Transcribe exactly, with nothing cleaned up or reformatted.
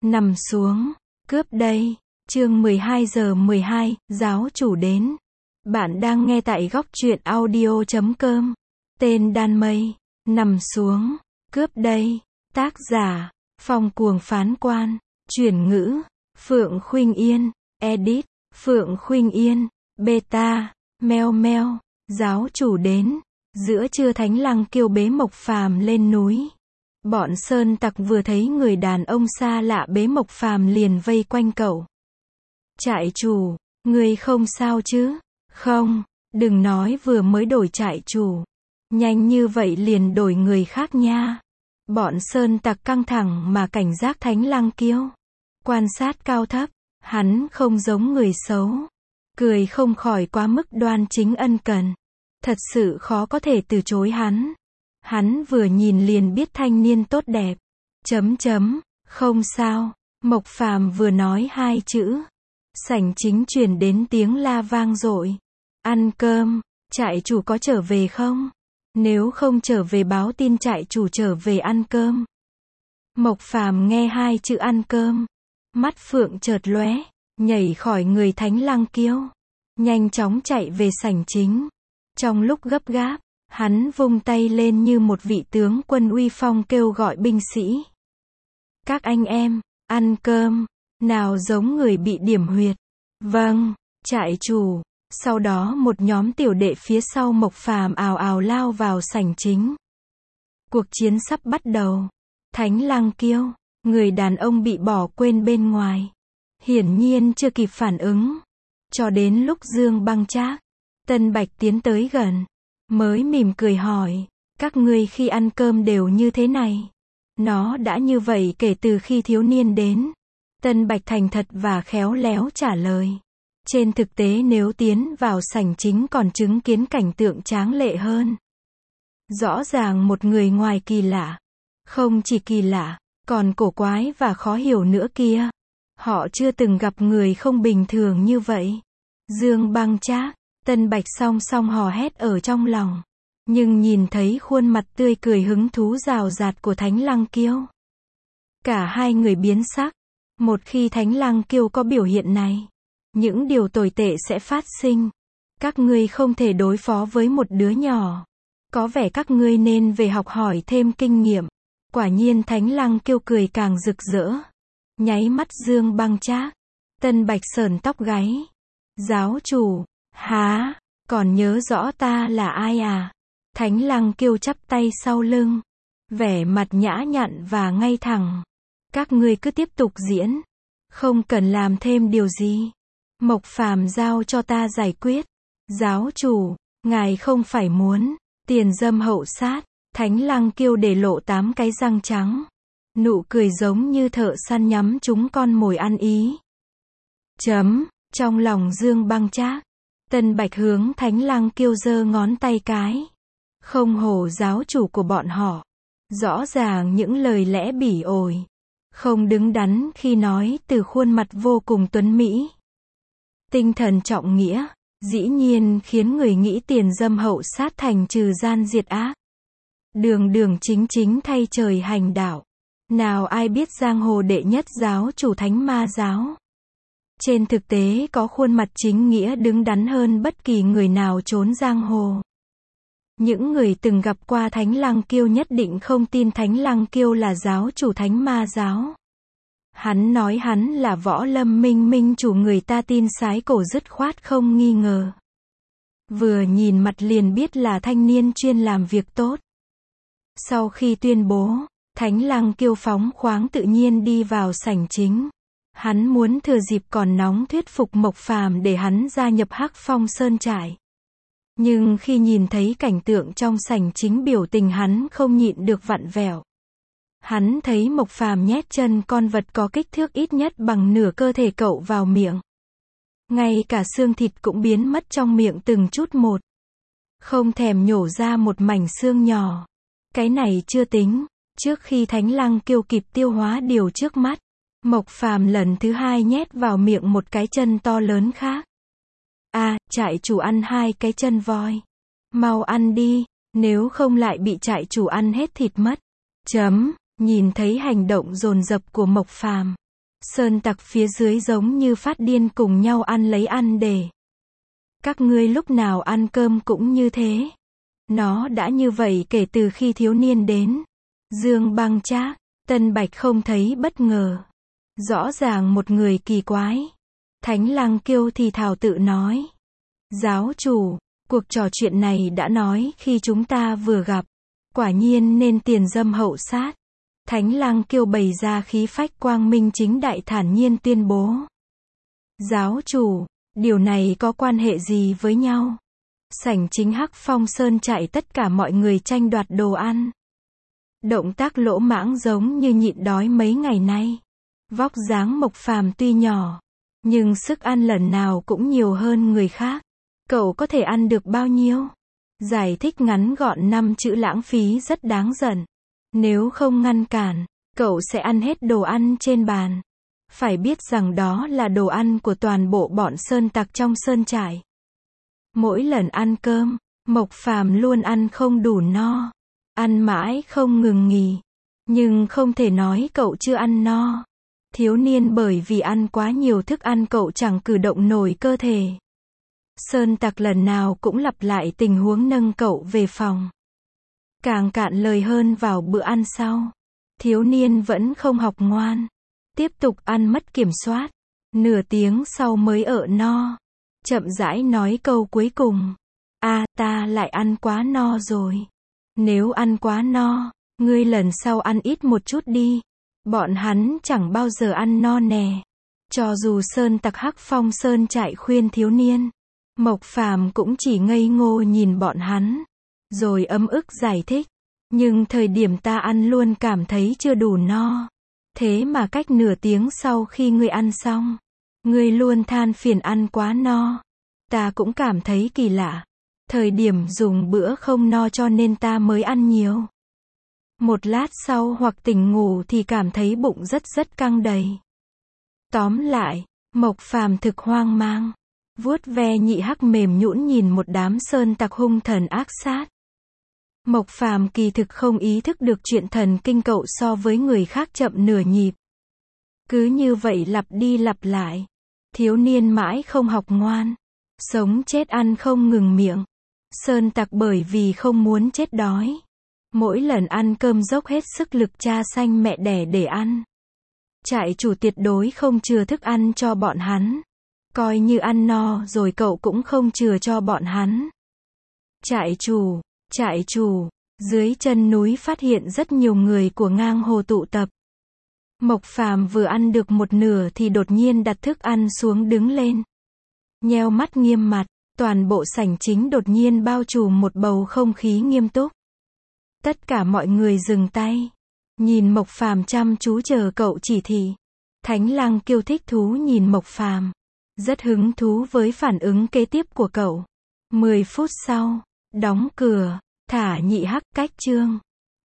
Nằm xuống, cướp đây. Chương mười hai giờ mười hai, giáo chủ đến. Bạn đang nghe tại góc truyện audio chấm com. Tên đan mây. Nằm xuống, cướp đây. Tác giả, Phong Cuồng Phán Quan. Chuyển ngữ, Phượng Khuynh Yên. Edit, Phượng Khuynh Yên. Beta, meo meo. Giáo chủ đến. Giữa trưa Thánh Lăng kêu bế Mộc Phàm lên núi. Bọn sơn tặc vừa thấy người đàn ông xa lạ bế Mộc Phàm liền vây quanh cậu. Trại chủ, người không sao chứ? Không, đừng nói vừa mới đổi trại chủ. Nhanh như vậy liền đổi người khác nha. Bọn sơn tặc căng thẳng mà cảnh giác Thánh Lăng Kiêu. Quan sát cao thấp, hắn không giống người xấu. Cười không khỏi quá mức đoan chính ân cần. Thật sự khó có thể từ chối hắn. Hắn vừa nhìn liền biết thanh niên tốt đẹp. Chấm chấm, không sao. Mộc Phàm vừa nói hai chữ. Sảnh chính truyền đến tiếng la vang dội. Ăn cơm, trại chủ có trở về không? Nếu không trở về báo tin trại chủ trở về ăn cơm. Mộc Phàm nghe hai chữ ăn cơm. Mắt phượng chợt lóe, nhảy khỏi người Thánh Lăng Kiêu. Nhanh chóng chạy về sảnh chính. Trong lúc gấp gáp, hắn vung tay lên như một vị tướng quân uy phong kêu gọi binh sĩ. Các anh em, ăn cơm, nào giống người bị điểm huyệt. Vâng, trại chủ. Sau đó một nhóm tiểu đệ phía sau Mộc Phàm ào ào lao vào sảnh chính. Cuộc chiến sắp bắt đầu. Thánh Lăng Kiêu, người đàn ông bị bỏ quên bên ngoài. Hiển nhiên chưa kịp phản ứng. Cho đến lúc Dương Băng Trác, Tân Bạch tiến tới gần. Mới mỉm cười hỏi, các ngươi khi ăn cơm đều như thế này. Nó đã như vậy kể từ khi thiếu niên đến. Tân Bạch thành thật và khéo léo trả lời. Trên thực tế nếu tiến vào sảnh chính còn chứng kiến cảnh tượng tráng lệ hơn. Rõ ràng một người ngoài kỳ lạ. Không chỉ kỳ lạ, còn cổ quái và khó hiểu nữa kia. Họ chưa từng gặp người không bình thường như vậy. Dương Băng Trác, Tân Bạch song song hò hét ở trong lòng. Nhưng nhìn thấy khuôn mặt tươi cười hứng thú rào rạt của Thánh Lăng Kiêu. Cả hai người biến sắc. Một khi Thánh Lăng Kiêu có biểu hiện này, những điều tồi tệ sẽ phát sinh. Các ngươi không thể đối phó với một đứa nhỏ. Có vẻ các ngươi nên về học hỏi thêm kinh nghiệm. Quả nhiên Thánh Lăng Kiêu cười càng rực rỡ. Nháy mắt Dương Băng Trác. Tân Bạch sởn tóc gáy. Giáo chủ, há, còn nhớ rõ ta là ai à? Thánh Lăng Kiêu chắp tay sau lưng. Vẻ mặt nhã nhặn và ngay thẳng. Các ngươi cứ tiếp tục diễn. Không cần làm thêm điều gì. Mộc Phàm giao cho ta giải quyết. Giáo chủ, ngài không phải muốn tiền dâm hậu sát. Thánh Lăng Kiêu để lộ tám cái răng trắng. Nụ cười giống như thợ săn nhắm trúng con mồi ăn ý. Chấm, trong lòng Dương Băng Trác. Tân Bạch hướng Thánh Lăng Kiêu giơ ngón tay cái. Không hổ giáo chủ của bọn họ. Rõ ràng những lời lẽ bỉ ổi. Không đứng đắn khi nói từ khuôn mặt vô cùng tuấn mỹ. Tinh thần trọng nghĩa, dĩ nhiên khiến người nghĩ tiền dâm hậu sát thành trừ gian diệt ác. Đường đường chính chính thay trời hành đạo. Nào ai biết giang hồ đệ nhất giáo chủ Thánh Ma giáo. Trên thực tế có khuôn mặt chính nghĩa đứng đắn hơn bất kỳ người nào trốn giang hồ. Những người từng gặp qua Thánh Lăng Kiêu nhất định không tin Thánh Lăng Kiêu là giáo chủ Thánh Ma giáo. Hắn nói hắn là Võ Lâm Minh Minh chủ người ta tin sái cổ dứt khoát không nghi ngờ. Vừa nhìn mặt liền biết là thanh niên chuyên làm việc tốt. Sau khi tuyên bố, Thánh Lăng Kiêu phóng khoáng tự nhiên đi vào sảnh chính. Hắn muốn thừa dịp còn nóng thuyết phục Mộc Phàm để hắn gia nhập Hắc Phong Sơn trại. Nhưng khi nhìn thấy cảnh tượng trong sảnh chính biểu tình hắn không nhịn được vặn vẹo. Hắn thấy Mộc Phàm nhét chân con vật có kích thước ít nhất bằng nửa cơ thể cậu vào miệng. Ngay cả xương thịt cũng biến mất trong miệng từng chút một. Không thèm nhổ ra một mảnh xương nhỏ. Cái này chưa tính, trước khi Thánh Lăng Kiêu kịp tiêu hóa điều trước mắt, Mộc Phàm lần thứ hai nhét vào miệng một cái chân to lớn khác. À, trại chủ ăn hai cái chân voi. Mau ăn đi, nếu không lại bị trại chủ ăn hết thịt mất. Chấm, nhìn thấy hành động dồn dập của Mộc Phàm. Sơn tặc phía dưới giống như phát điên cùng nhau ăn lấy ăn để. Các ngươi lúc nào ăn cơm cũng như thế. Nó đã như vậy kể từ khi thiếu niên đến. Dương Băng Trác, Tân Bạch không thấy bất ngờ. Rõ ràng một người kỳ quái. Thánh Lăng Kiêu thì thào tự nói. Giáo chủ, cuộc trò chuyện này đã nói khi chúng ta vừa gặp. Quả nhiên nên tiền dâm hậu sát. Thánh Lăng Kiêu bày ra khí phách quang minh chính đại thản nhiên tuyên bố. Giáo chủ, điều này có quan hệ gì với nhau? Sảnh chính Hắc Phong Sơn chạy tất cả mọi người tranh đoạt đồ ăn. Động tác lỗ mãng giống như nhịn đói mấy ngày nay. Vóc dáng Mộc Phàm tuy nhỏ, nhưng sức ăn lần nào cũng nhiều hơn người khác. Cậu có thể ăn được bao nhiêu? Giải thích ngắn gọn năm chữ lãng phí rất đáng giận. Nếu không ngăn cản, cậu sẽ ăn hết đồ ăn trên bàn. Phải biết rằng đó là đồ ăn của toàn bộ bọn sơn tặc trong sơn trại. Mỗi lần ăn cơm, Mộc Phàm luôn ăn không đủ no. Ăn mãi không ngừng nghỉ. Nhưng không thể nói cậu chưa ăn no. Thiếu niên bởi vì ăn quá nhiều thức ăn cậu chẳng cử động nổi cơ thể. Sơn tặc lần nào cũng lặp lại tình huống nâng cậu về phòng. Càng cạn lời hơn vào bữa ăn sau. Thiếu niên vẫn không học ngoan. Tiếp tục ăn mất kiểm soát. Nửa tiếng sau mới ợ no. Chậm rãi nói câu cuối cùng. À, ta lại ăn quá no rồi. Nếu ăn quá no, ngươi lần sau ăn ít một chút đi. Bọn hắn chẳng bao giờ ăn no nè. Cho dù sơn tặc Hắc Phong Sơn trại khuyên thiếu niên, Mộc Phàm cũng chỉ ngây ngô nhìn bọn hắn. Rồi ấm ức giải thích. Nhưng thời điểm ta ăn luôn cảm thấy chưa đủ no. Thế mà cách nửa tiếng sau khi ngươi ăn xong, ngươi luôn than phiền ăn quá no. Ta cũng cảm thấy kỳ lạ. Thời điểm dùng bữa không no cho nên ta mới ăn nhiều. Một lát sau hoặc tỉnh ngủ thì cảm thấy bụng rất rất căng đầy. Tóm lại, Mộc Phàm thực hoang mang. Vuốt ve nhị hắc mềm nhũn nhìn một đám sơn tặc hung thần ác sát. Mộc Phàm kỳ thực không ý thức được chuyện thần kinh cậu so với người khác chậm nửa nhịp. Cứ như vậy lặp đi lặp lại. Thiếu niên mãi không học ngoan. Sống chết ăn không ngừng miệng. Sơn tặc bởi vì không muốn chết đói. Mỗi lần ăn cơm dốc hết sức lực cha xanh mẹ đẻ để ăn. Trại chủ tuyệt đối không chừa thức ăn cho bọn hắn. Coi như ăn no rồi cậu cũng không chừa cho bọn hắn. Trại chủ, trại chủ, dưới chân núi phát hiện rất nhiều người của ngang hồ tụ tập. Mộc Phàm vừa ăn được một nửa thì đột nhiên đặt thức ăn xuống đứng lên. Nheo mắt nghiêm mặt, toàn bộ sảnh chính đột nhiên bao trùm một bầu không khí nghiêm túc. Tất cả mọi người dừng tay. Nhìn Mộc Phàm chăm chú chờ cậu chỉ thị. Thánh Lăng Kiêu thích thú nhìn Mộc Phàm. Rất hứng thú với phản ứng kế tiếp của cậu. Mười phút sau, đóng cửa, thả nhị hắc cách chương.